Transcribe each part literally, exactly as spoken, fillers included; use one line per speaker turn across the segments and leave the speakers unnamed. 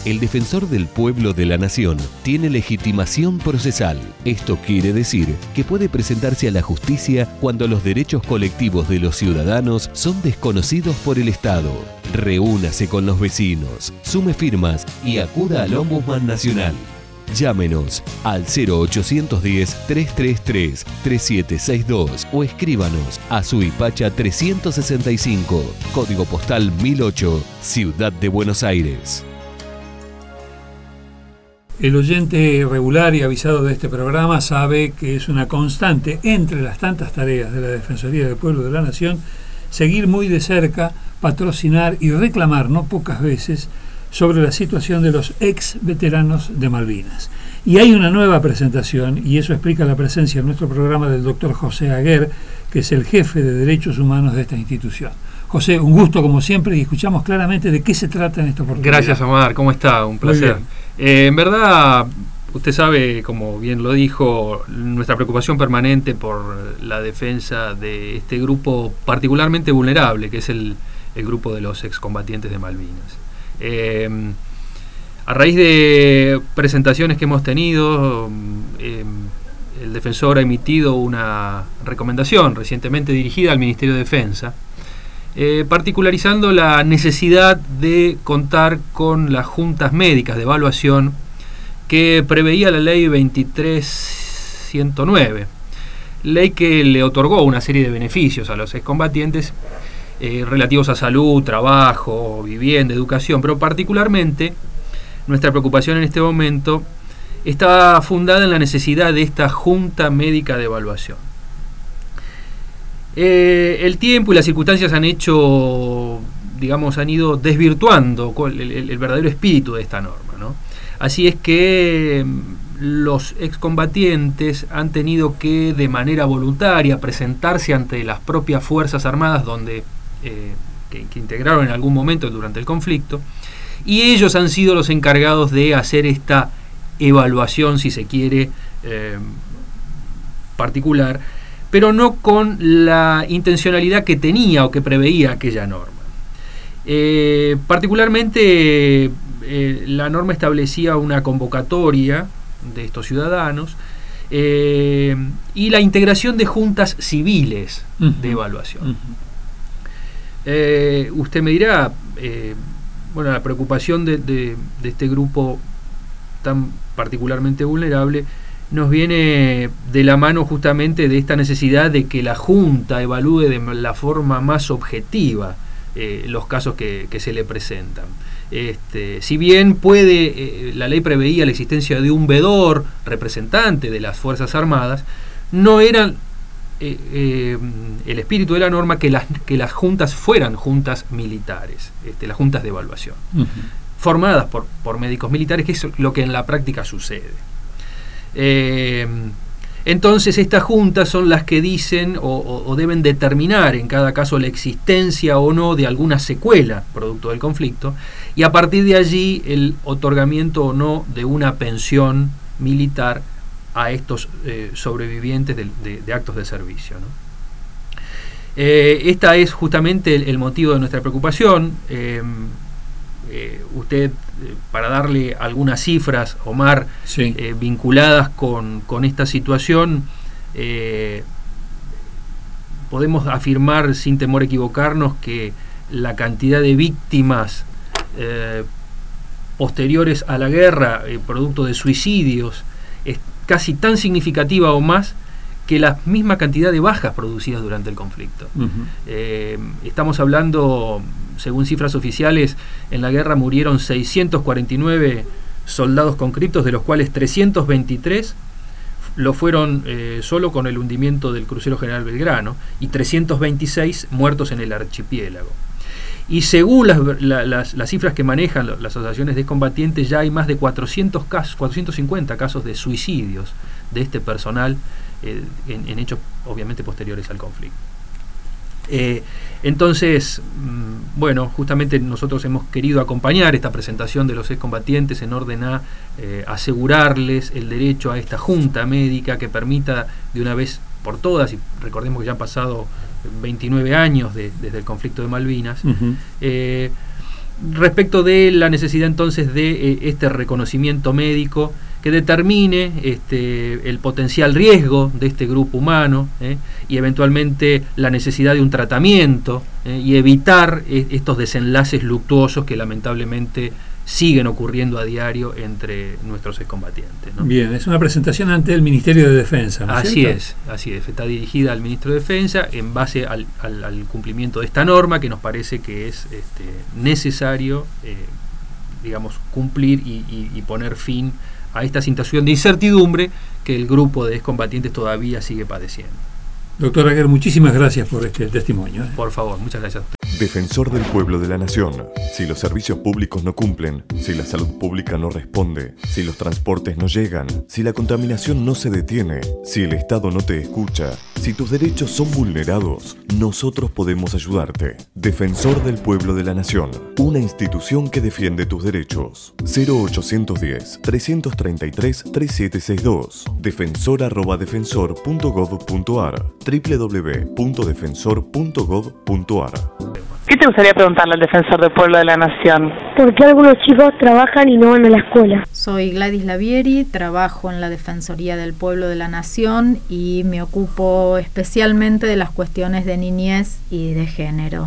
El defensor del pueblo de la nación tiene legitimación procesal. Esto quiere decir que puede presentarse a la justicia cuando los derechos colectivos de los ciudadanos son desconocidos por el Estado. Reúnase con los vecinos, sume firmas y acuda al Ombudsman Nacional. Llámenos al cero ochocientos diez, trescientos treinta y tres, treinta y siete sesenta y dos o escríbanos a Suipacha trescientos sesenta y cinco, código postal mil ocho, Ciudad de Buenos Aires.
El oyente regular y avisado de este programa sabe que es una constante entre las tantas tareas de la Defensoría del Pueblo de la Nación seguir muy de cerca, patrocinar y reclamar no pocas veces sobre la situación de los ex veteranos de Malvinas. Y hay una nueva presentación, y eso explica la presencia en nuestro programa del doctor José Aguer, que es el jefe de Derechos Humanos de esta institución. José, un gusto como siempre, y escuchamos claramente de qué se trata en esta oportunidad.
Gracias, Omar. ¿Cómo está? Un placer. Eh, en verdad, usted sabe, como bien lo dijo, nuestra preocupación permanente por la defensa de este grupo particularmente vulnerable, que es el, el grupo de los excombatientes de Malvinas. Eh, a raíz de presentaciones que hemos tenido, eh, el defensor ha emitido una recomendación recientemente dirigida al Ministerio de Defensa, eh, particularizando la necesidad de contar con las juntas médicas de evaluación que preveía la ley veintitrés ciento nueve, ley que le otorgó una serie de beneficios a los excombatientes eh, relativos a salud, trabajo, vivienda, educación, pero particularmente nuestra preocupación en este momento está fundada en la necesidad de esta junta médica de evaluación. Eh, el tiempo y las circunstancias han hecho, digamos, han ido desvirtuando el, el, el verdadero espíritu de esta norma, ¿no? Así es que los excombatientes han tenido que, de manera voluntaria, presentarse ante las propias Fuerzas Armadas donde, eh, que, que integraron en algún momento durante el conflicto, y ellos han sido los encargados de hacer esta evaluación, si se quiere, eh, particular, pero no con la intencionalidad que tenía o que preveía aquella norma. Eh, particularmente, eh, la norma establecía una convocatoria de estos ciudadanos eh, y la integración de juntas civiles uh-huh. de evaluación. Uh-huh. Eh, usted me dirá, eh, bueno, la preocupación de, de, de este grupo tan particularmente vulnerable nos viene de la mano justamente de esta necesidad de que la Junta evalúe de la forma más objetiva eh, los casos que, que se le presentan. Este, si bien puede, eh, la ley preveía la existencia de un vedor representante de las Fuerzas Armadas, no era eh, eh, el espíritu de la norma que las, que las juntas fueran juntas militares, este, las juntas de evaluación, uh-huh. formadas por, por médicos militares, que es lo que en la práctica sucede. Eh, entonces estas juntas son las que dicen o, o, o deben determinar en cada caso la existencia o no de alguna secuela producto del conflicto, y a partir de allí el otorgamiento o no de una pensión militar a estos eh, sobrevivientes de, de, de actos de servicio, ¿no? Eh, esta es justamente el, el motivo de nuestra preocupación. eh, Eh, usted, eh, para darle algunas cifras, Omar, sí. eh, vinculadas con, con esta situación, eh, podemos afirmar sin temor a equivocarnos que la cantidad de víctimas eh, posteriores a la guerra, eh, producto de suicidios, es casi tan significativa o más que la misma cantidad de bajas producidas durante el conflicto. Uh-huh. Eh, estamos hablando, según cifras oficiales, en la guerra murieron seiscientos cuarenta y nueve soldados conscriptos, de los cuales trescientos veintitrés lo fueron eh, solo con el hundimiento del crucero General Belgrano, y trescientos veintiséis muertos en el archipiélago. Y según las, la, las, las cifras que manejan las asociaciones de combatientes, ya hay más de cuatrocientos casos, cuatrocientos cincuenta casos de suicidios de este personal eh, en, en hechos obviamente posteriores al conflicto. Eh, entonces, mmm, bueno, justamente nosotros hemos querido acompañar esta presentación de los excombatientes en orden a eh, asegurarles el derecho a esta junta médica que permita de una vez por todas, y recordemos que ya han pasado veintinueve años de, desde el conflicto de Malvinas, uh-huh. eh, respecto de la necesidad entonces de eh, este reconocimiento médico que determine este, el potencial riesgo de este grupo humano eh, y eventualmente la necesidad de un tratamiento eh, y evitar eh, estos desenlaces luctuosos que lamentablemente siguen ocurriendo a diario entre nuestros excombatientes, ¿no?
Bien, es una presentación ante el Ministerio de Defensa, ¿no es
Así
cierto?
es, así es, está dirigida al Ministro de Defensa en base al, al, al cumplimiento de esta norma que nos parece que es este, necesario, eh, digamos, cumplir y, y, y poner fin a esta situación de incertidumbre que el grupo de excombatientes todavía sigue padeciendo.
Doctor Aguer, muchísimas gracias por este testimonio.
Por favor, muchas gracias.
Defensor del pueblo de la nación. Si los servicios públicos no cumplen, si la salud pública no responde, si los transportes no llegan, si la contaminación no se detiene, si el Estado no te escucha, si tus derechos son vulnerados, nosotros podemos ayudarte. Defensor del pueblo de la nación. Una institución que defiende tus derechos. cero ochocientos diez, trescientos treinta y tres, treinta y siete sesenta y dos. defensor arroba defensor punto gov punto ar. doble u doble u doble u punto defensor punto gov punto ar.
¿Qué te gustaría preguntarle al defensor del pueblo de la nación?
¿Por qué algunos chicos trabajan y no van a la escuela?
Soy Gladys Lavieri, trabajo en la Defensoría del Pueblo de la Nación y me ocupo especialmente de las cuestiones de niñez y de género.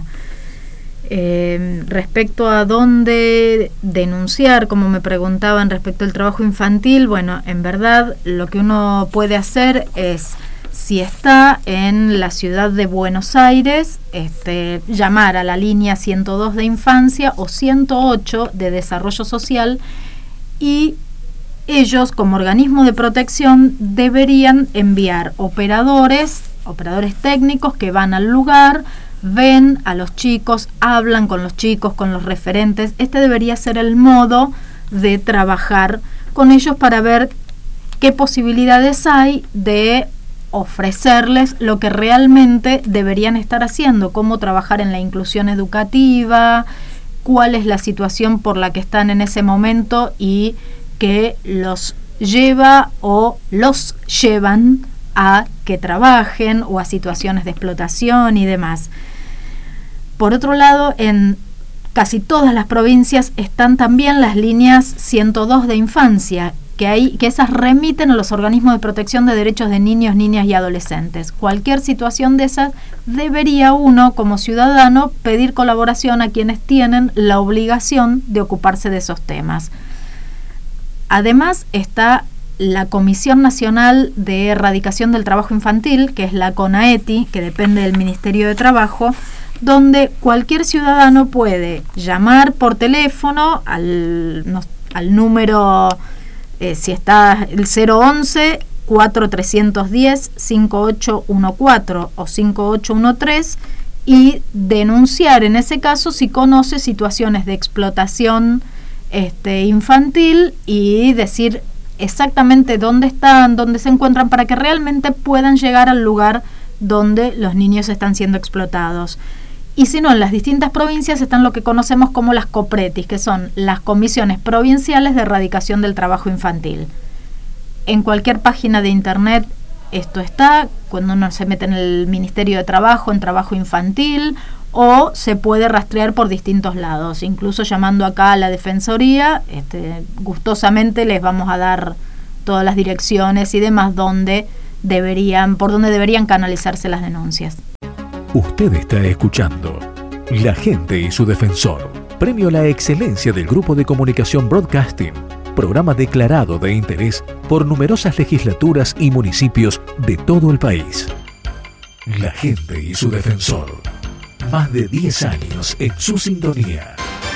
Eh, respecto a dónde denunciar, como me preguntaban respecto al trabajo infantil, bueno, en verdad lo que uno puede hacer es, si está en la ciudad de Buenos Aires, este, llamar a la línea ciento dos de infancia o ciento ocho de desarrollo social, y ellos como organismo de protección deberían enviar operadores, operadores técnicos que van al lugar, ven a los chicos, hablan con los chicos, con los referentes. Este debería ser el modo de trabajar con ellos para ver qué posibilidades hay de ofrecerles lo que realmente deberían estar haciendo, cómo trabajar en la inclusión educativa, cuál es la situación por la que están en ese momento y que los lleva o los llevan a que trabajen o a situaciones de explotación y demás. Por otro lado, en casi todas las provincias están también las líneas ciento dos de infancia, que hay, que esas remiten a los organismos de protección de derechos de niños, niñas y adolescentes. Cualquier situación de esas debería uno, como ciudadano, pedir colaboración a quienes tienen la obligación de ocuparse de esos temas. Además está la Comisión Nacional de Erradicación del Trabajo Infantil, que es la CONAETI, que depende del Ministerio de Trabajo, donde cualquier ciudadano puede llamar por teléfono al, no, al número... Eh, si está el cero once, cuatro trescientos diez, cinco ocho uno cuatro o cinco ocho uno tres y denunciar en ese caso si conoce situaciones de explotación este, infantil y decir exactamente dónde están, dónde se encuentran para que realmente puedan llegar al lugar donde los niños están siendo explotados. Y si no, en las distintas provincias están lo que conocemos como las COPRETIS, que son las Comisiones Provinciales de Erradicación del Trabajo Infantil. En cualquier página de internet esto está, cuando uno se mete en el Ministerio de Trabajo, en Trabajo Infantil, o se puede rastrear por distintos lados, incluso llamando acá a la Defensoría, este, gustosamente les vamos a dar todas las direcciones y demás donde deberían, por donde deberían canalizarse las denuncias.
Usted está escuchando La Gente y su Defensor, premio a la excelencia del Grupo de Comunicación Broadcasting, programa declarado de interés por numerosas legislaturas y municipios de todo el país. La Gente y su Defensor, más de diez años en su sintonía.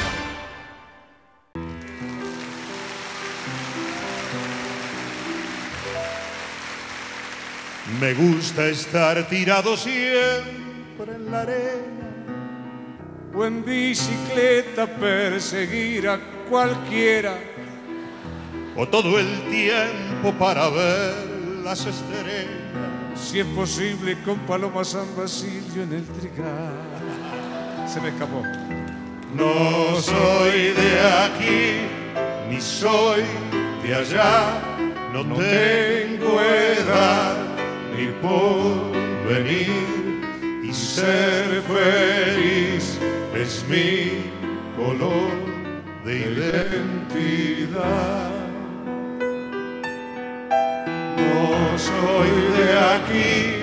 Me gusta estar tirado siempre en la arena o en bicicleta perseguir a cualquiera o todo el tiempo para ver las estrellas, si es posible con Paloma San Basilio en el trigal. Se me escapó. No soy de aquí ni soy de allá, no, no tengo edad ni porvenir, y ser feliz es mi color de identidad. No soy de aquí,